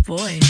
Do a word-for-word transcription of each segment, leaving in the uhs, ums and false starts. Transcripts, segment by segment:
boy.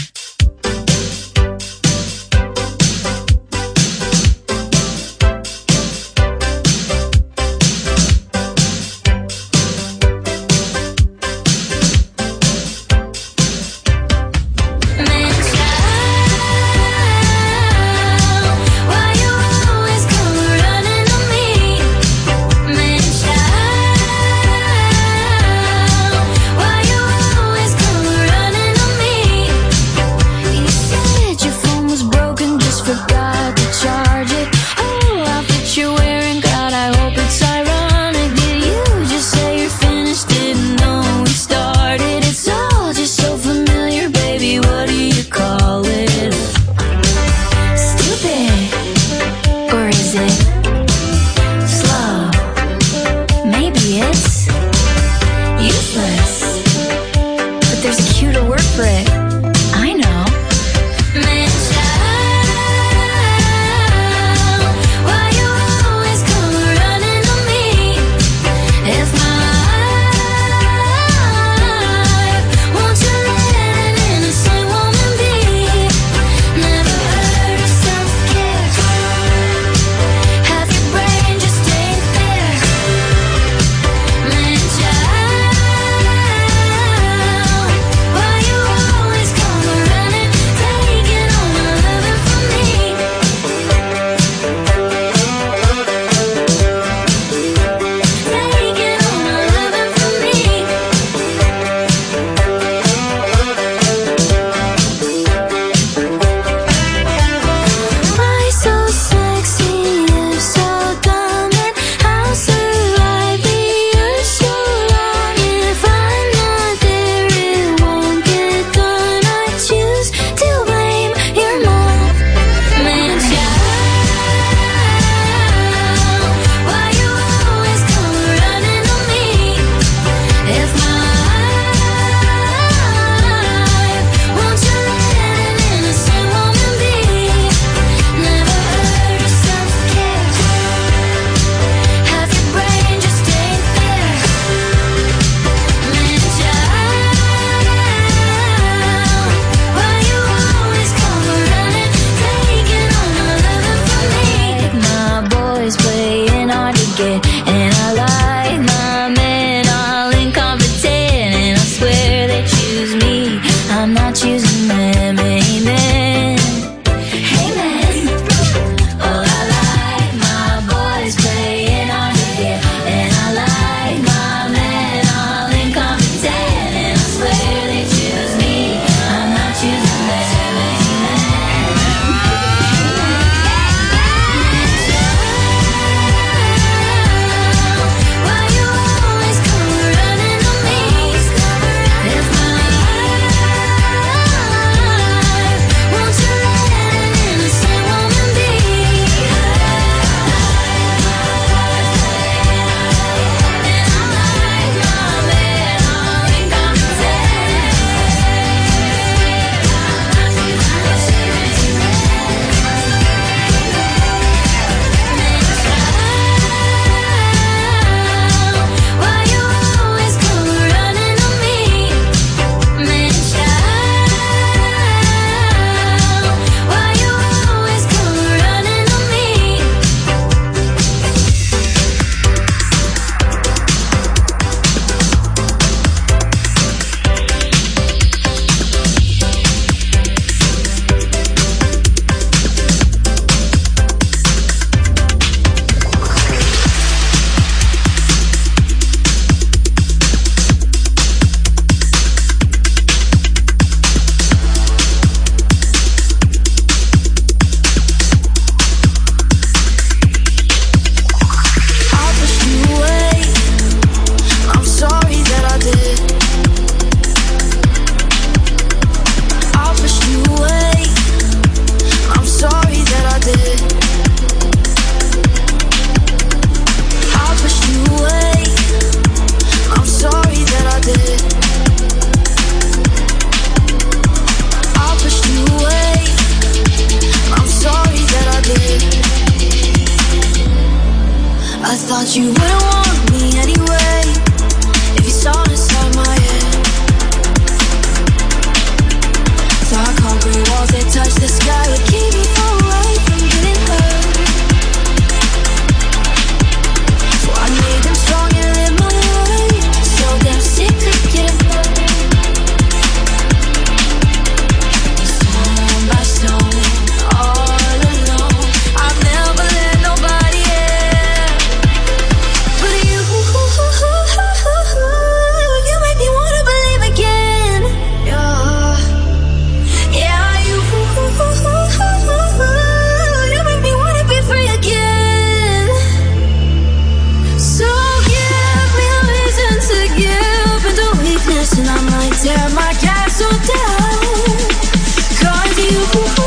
and I might tear my castle down. 'Cause you,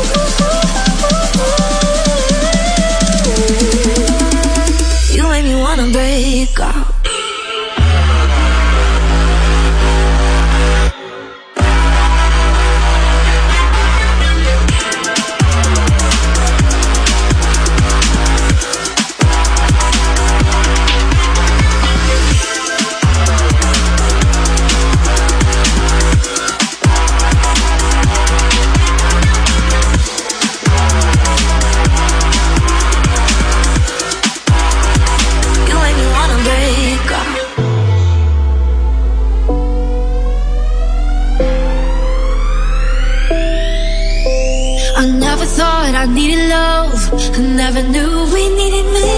you make me wanna break out. I needed love, I never knew we needed me.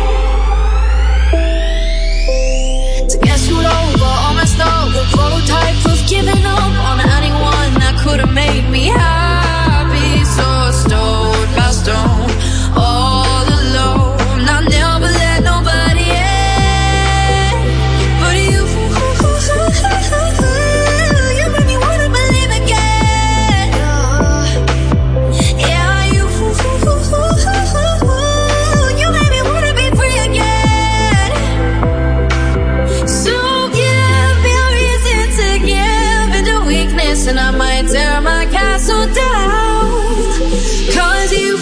To get screwed over, all messed up, the prototype of giving up on anyone that could have made me happy. So stone by stone, all alone, I never let nobody in. But you, you made me wanna believe again. Yeah. You made me wanna be free again. So give me a reason to give into weakness, and I might tear my castle down. 'Cause you,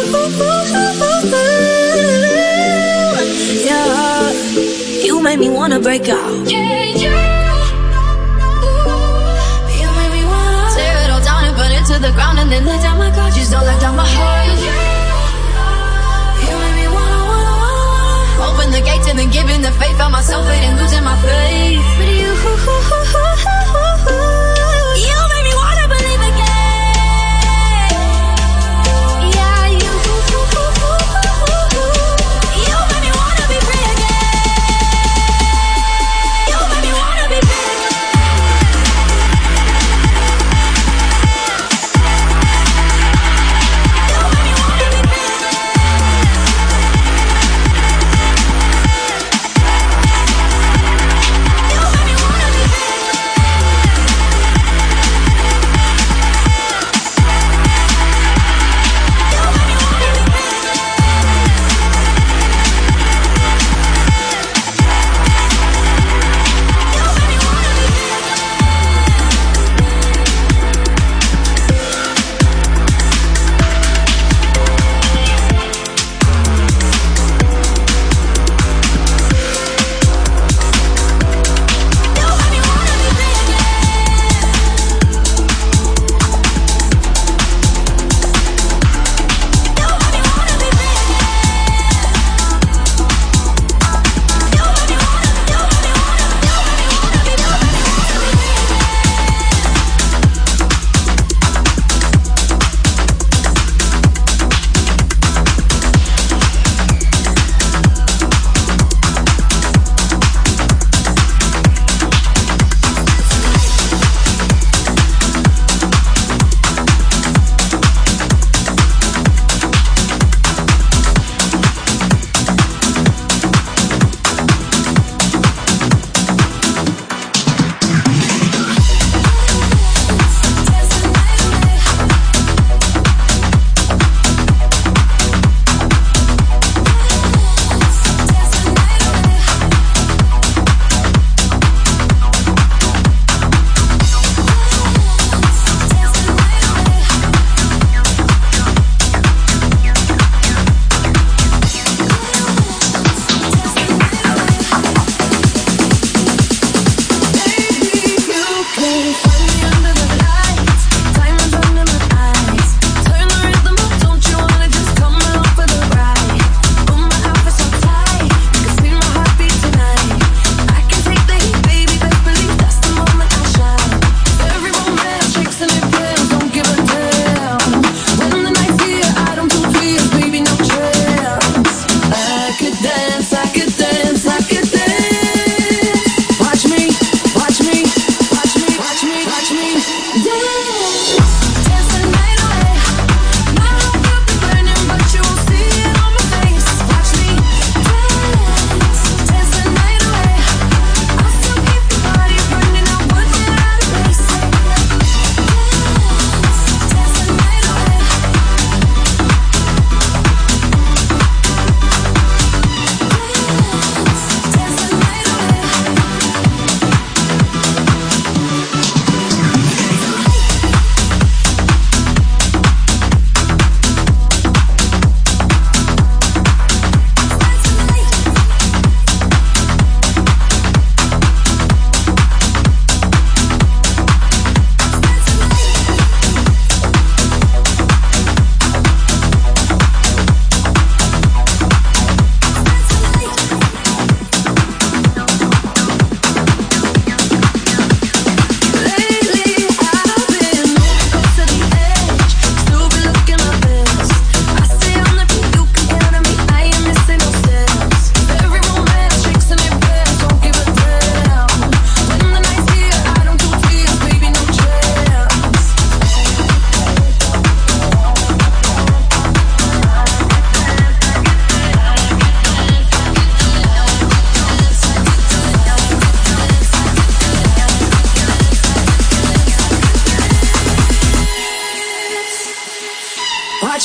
yeah, you made me wanna break out. Yeah, you, you made me wanna tear it all down and burn it to the ground, and then let down my guard. Just don't let down my heart. Open the gates and then giving the faith. Found myself waiting, losing my faith. But you, you made me wanna believe again. Yeah, you, you made me wanna be free again. You made me wanna be free again. You made me wanna be free again. Watch me, watch me, watch me.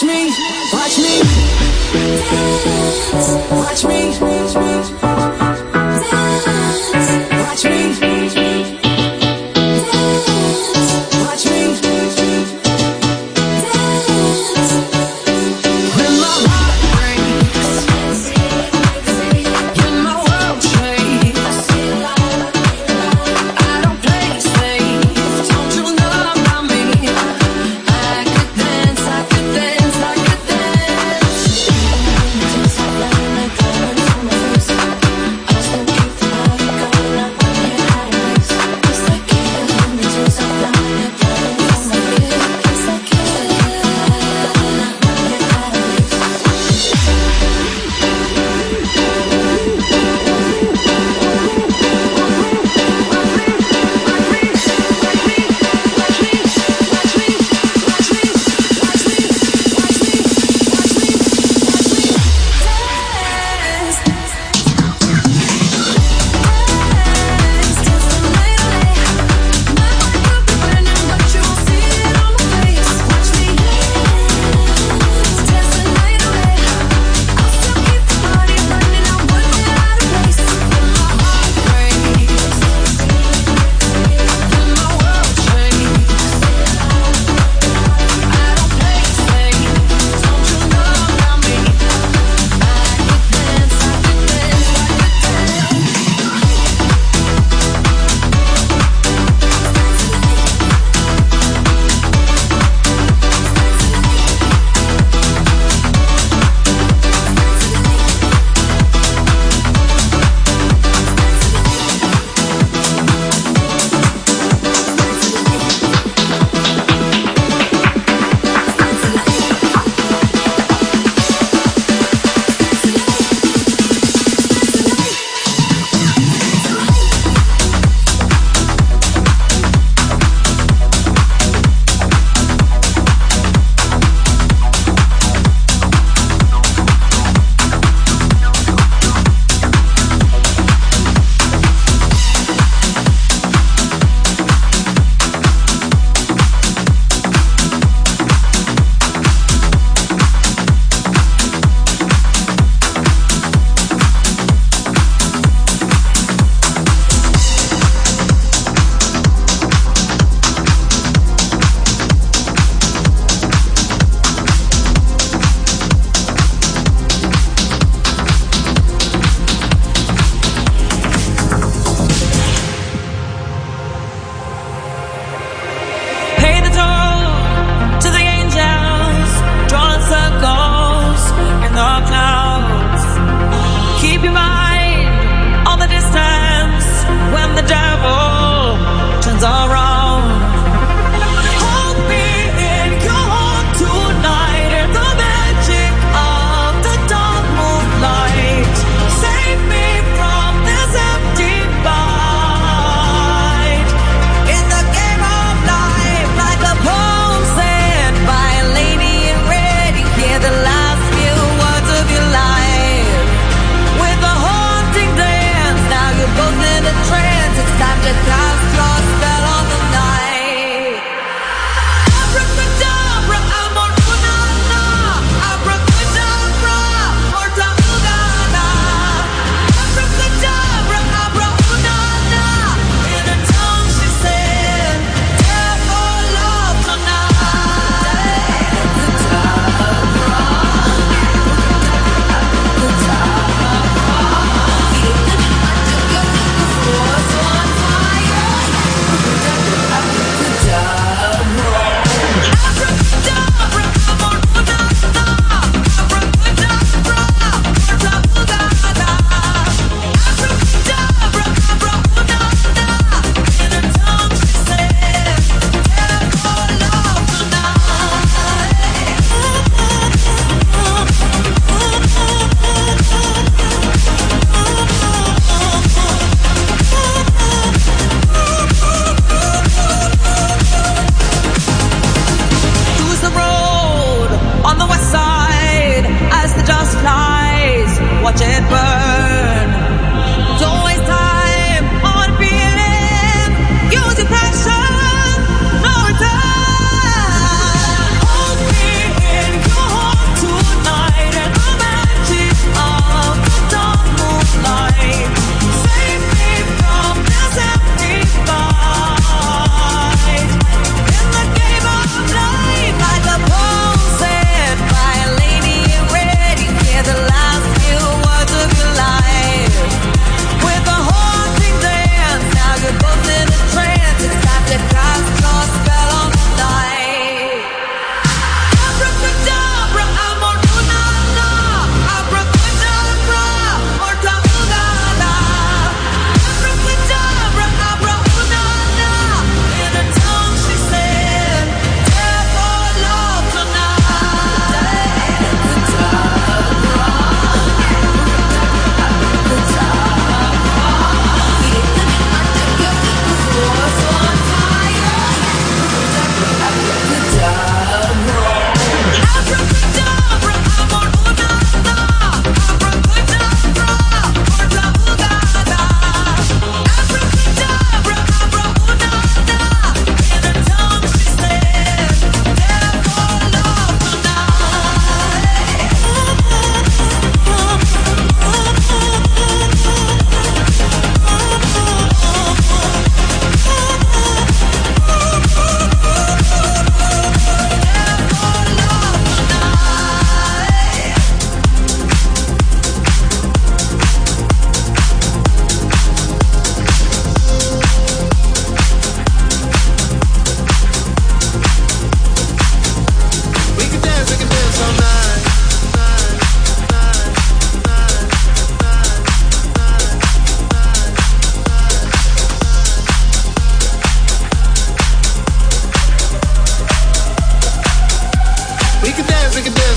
With the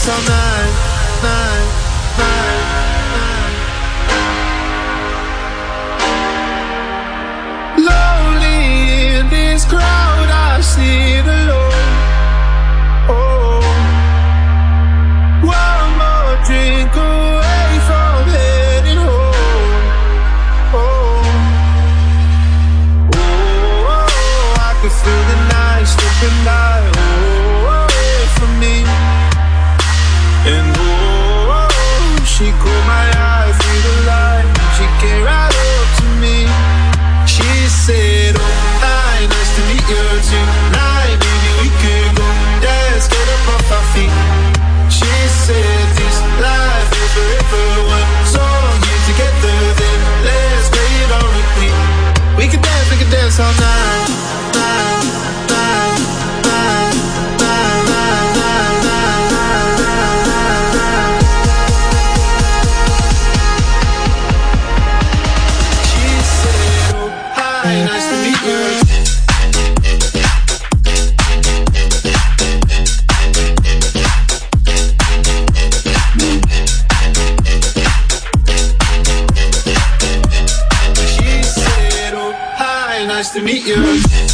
dance all night, night, night, night. Lonely in this crowd, I see the Lord. Oh, one more drink away from heading home. Oh, oh, oh, I can feel the night slipping by. Oh, away from me. And oh, oh, she caught my eye through the light. She came right up to me. She said, oh, hi, nice to meet you tonight. Maybe we could go dance, get up off our feet. She said, this life is forever. One song, you together, then let's play it on repeat. We could dance, we could dance all night, night, night, night, night, night, night, night. She said, oh, hi, nice to meet you. Nice to meet you.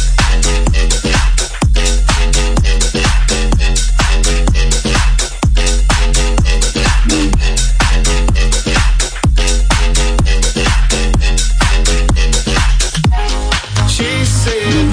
She said,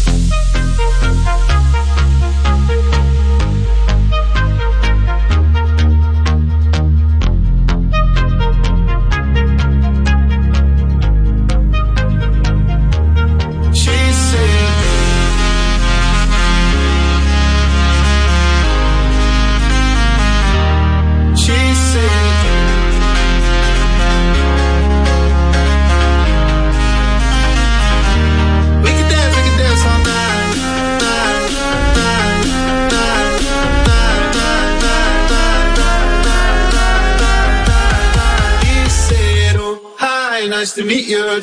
nice to meet you.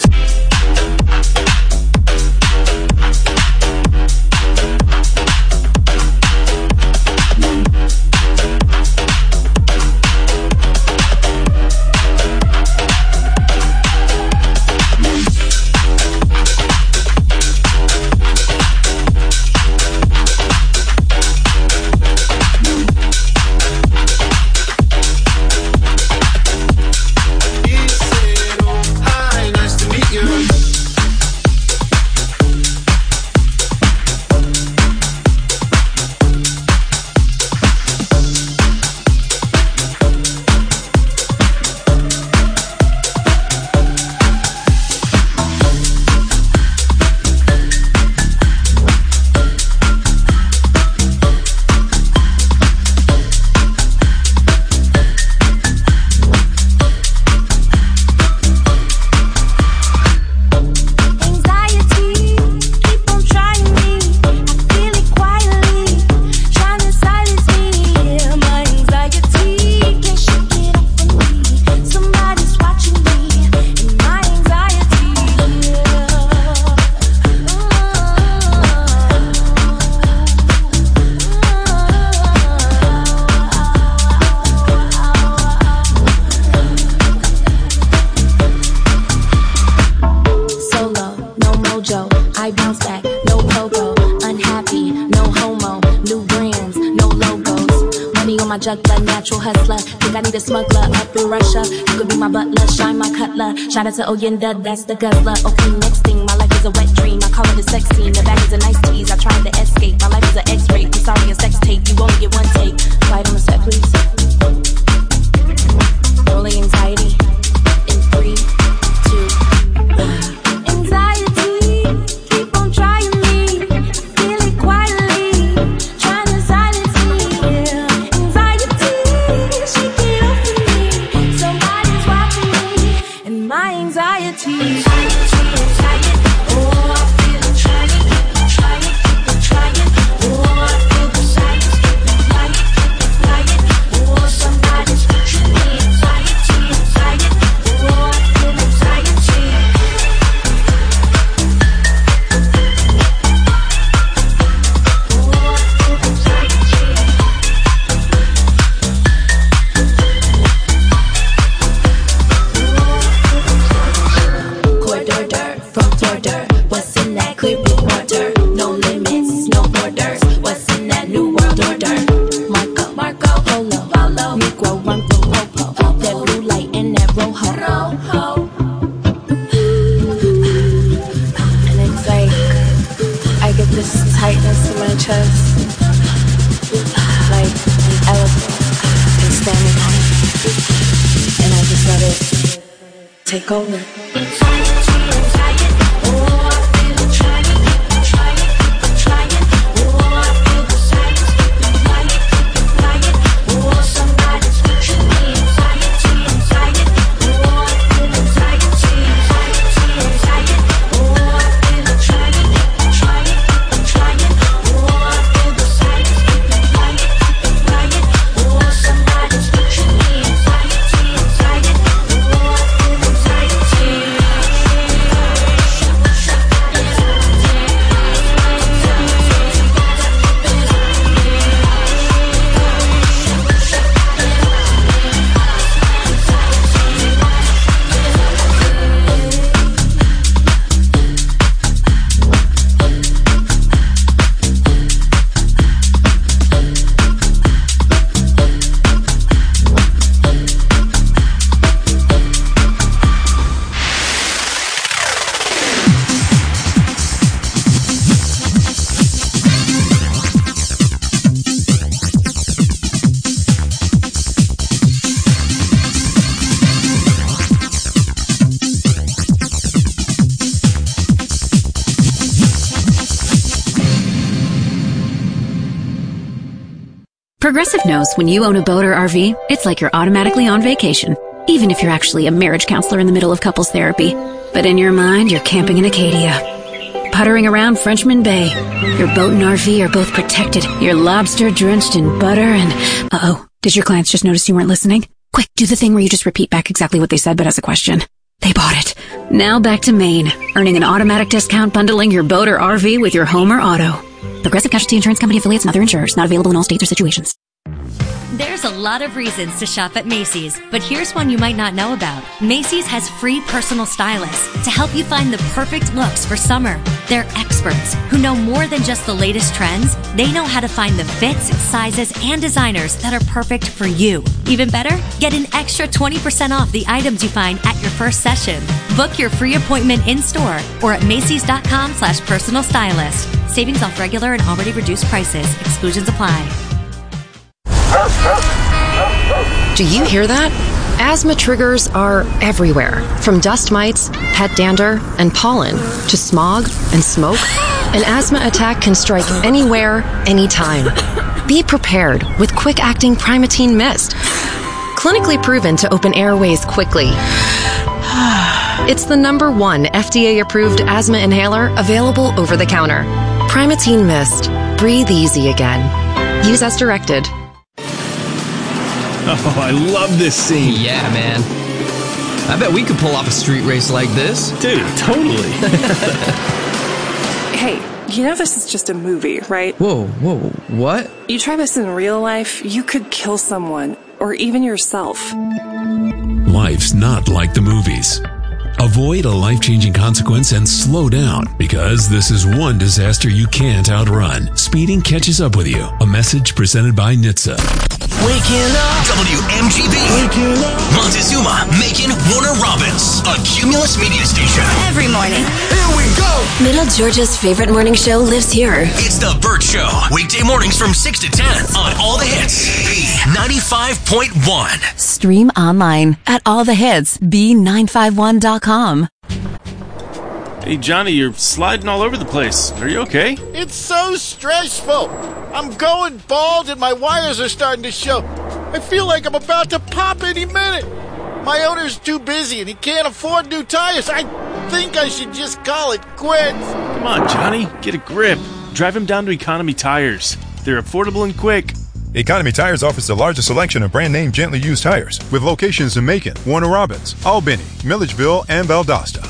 Juggler, natural hustler. Think I need a smuggler up in Russia. You could be my butler, shine my cutler. Shout out to Oyenda, that's the guzzler. Okay, next thing, my life is a wet dream. I call it a sex scene. The bag is a nice tease. I tried to escape. My life is an X-ray. I'm sorry, a sex tape. You only get one take. Slide on the set, please. Rolling anxiety in three, two, one. Anxiety, keep on trying me. Feel it quietly, trying to silence me. Anxiety, anxiety, anxiety. Oh, I feel it trying, keep on trying, keep on trying. Oh, I feel the silence, keep on flying, keep on flying. Oh, somebody's watching me. Anxiety, anxiety. Oh, I feel no limits, no borders. What's in that new world order? Marco, Marco, Polo, Polo, Negro, run through Popo. That blue light and that rojo. Rojo. And it's like, I get this tightness in my chest. Like an elephant is standing on it. And I just let it take over. Progressive knows when you own a boat or R V, it's like you're automatically on vacation, even if you're actually a marriage counselor in the middle of couples therapy. But in your mind, you're camping in Acadia, puttering around Frenchman Bay. Your boat and R V are both protected. You're lobster drenched in butter and... Uh-oh, did your clients just notice you weren't listening? Quick, do the thing where you just repeat back exactly what they said but as a question. They bought it. Now back to Maine, earning an automatic discount bundling your boat or R V with your home or auto. Progressive Casualty Insurance Company affiliates and other insurers. Not available in all states or situations. There's a lot of reasons to shop at Macy's, but here's one you might not know about. Macy's has free personal stylists to help you find the perfect looks for summer. They're experts who know more than just the latest trends. They know how to find the fits, sizes, and designers that are perfect for you. Even better, get an extra twenty percent off the items you find at your first session. Book your free appointment in-store or at Macys.com slash personal stylist. Savings off regular and already reduced prices. Exclusions apply. Do you hear that? Asthma triggers are everywhere, from dust mites, pet dander, and pollen, to smog and smoke. An asthma attack can strike anywhere, anytime. Be prepared with quick-acting Primatene Mist. Clinically proven to open airways quickly. It's the number one F D A-approved asthma inhaler available over the counter. Primatene Mist. Breathe easy again. Use as directed. Oh, I love this scene. Yeah, man. I bet we could pull off a street race like this. Dude, totally. Hey, you know this is just a movie, right? Whoa, whoa, what? You try this in real life, you could kill someone, or even yourself. Life's not like the movies. Avoid a life-changing consequence and slow down, because this is one disaster you can't outrun. Speeding catches up with you. A message presented by N H T S A. Waking up. W M G B. Waking up. Montezuma, Macon, Warner Robins. A Cumulus media station. Every morning. Here we go. Middle Georgia's favorite morning show lives here. It's The Burt Show. Weekday mornings from six to ten on All the Hits. B ninety-five point one. Stream online at all the hits b nine five one dot com. Hey, Johnny, you're sliding all over the place. Are you okay? It's so stressful. I'm going bald and my wires are starting to show. I feel like I'm about to pop any minute. My owner's too busy and he can't afford new tires. I think I should just call it quits. Come on, Johnny, get a grip. Drive him down to Economy Tires. They're affordable and quick. Economy Tires offers the largest selection of brand-name gently used tires with locations in Macon, Warner Robins, Albany, Milledgeville, and Valdosta.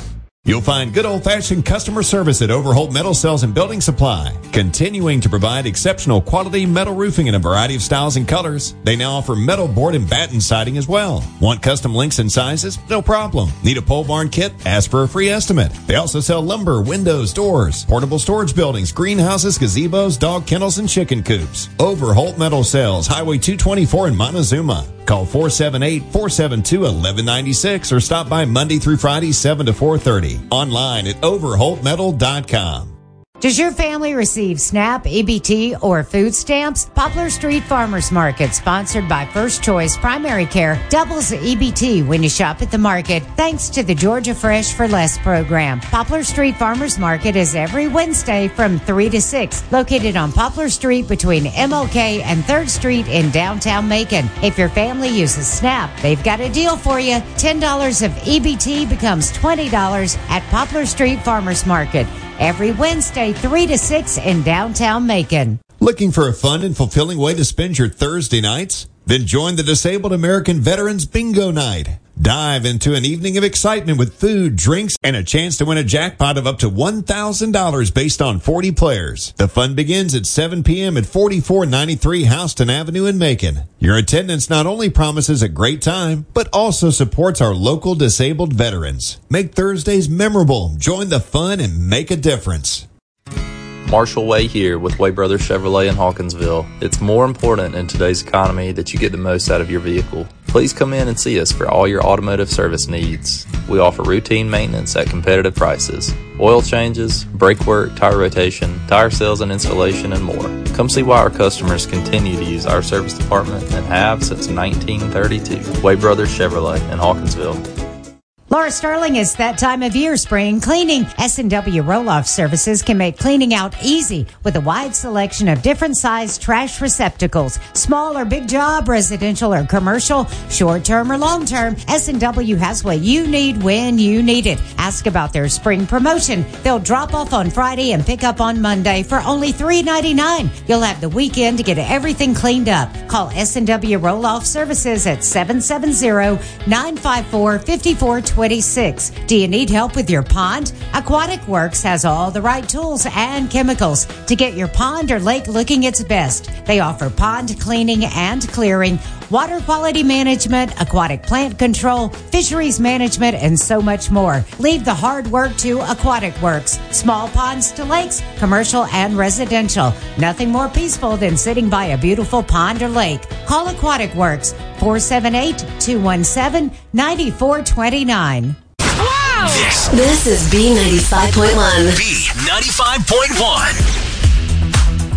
You'll find good old-fashioned customer service at Overholt Metal Sales and Building Supply, continuing to provide exceptional quality metal roofing in a variety of styles and colors. They now offer metal board and batten siding as well. Want custom links and sizes? No problem. Need a pole barn kit? Ask for a free estimate. They also sell lumber, windows, doors, portable storage buildings, greenhouses, gazebos, dog kennels, and chicken coops. Overholt Metal Sales, Highway two twenty-four in Montezuma. Call four seven eight, four seven two, one one nine six or stop by Monday through Friday, seven to four thirty. Online at overholt metal dot com. Does your family receive SNAP, E B T, or food stamps? Poplar Street Farmers Market, sponsored by First Choice Primary Care, doubles the E B T when you shop at the market, thanks to the Georgia Fresh for Less program. Poplar Street Farmers Market is every Wednesday from three to six, located on Poplar Street between M L K and third Street in downtown Macon. If your family uses SNAP, they've got a deal for you. ten dollars of E B T becomes twenty dollars at Poplar Street Farmers Market. Every Wednesday, three to six in downtown Macon. Looking for a fun and fulfilling way to spend your Thursday nights? Then join the Disabled American Veterans Bingo Night. Dive into an evening of excitement with food, drinks, and a chance to win a jackpot of up to one thousand dollars based on forty players. The fun begins at seven p.m. at forty-four ninety-three Houston Avenue in Macon. Your attendance not only promises a great time, but also supports our local disabled veterans. Make Thursdays memorable. Join the fun and make a difference. Marshall Way here with Way Brothers Chevrolet in Hawkinsville. It's more important in today's economy that you get the most out of your vehicle. Please come in and see us for all your automotive service needs. We offer routine maintenance at competitive prices, oil changes, brake work, tire rotation, tire sales and installation, and more. Come see why our customers continue to use our service department and have since nineteen thirty-two. Way Brothers Chevrolet in Hawkinsville. Laura Sterling, it's that time of year, spring cleaning. S and W Roll-Off Services can make cleaning out easy with a wide selection of different size trash receptacles. Small or big job, residential or commercial, short-term or long-term, S and W has what you need when you need it. Ask about their spring promotion. They'll drop off on Friday and pick up on Monday for only three ninety-nine. You'll have the weekend to get everything cleaned up. Call S and W Roll-Off Services at seven seven zero, nine five four, five four two six. Do you need help with your pond? Aquatic Works has all the right tools and chemicals to get your pond or lake looking its best. They offer pond cleaning and clearing, water quality management, aquatic plant control, fisheries management, and so much more. Leave the hard work to Aquatic Works. Small ponds to lakes, commercial and residential. Nothing more peaceful than sitting by a beautiful pond or lake. Call Aquatic Works, four seven eight, two one seven, nine four two nine. Wow! This, this is B ninety-five point one. B ninety-five point one.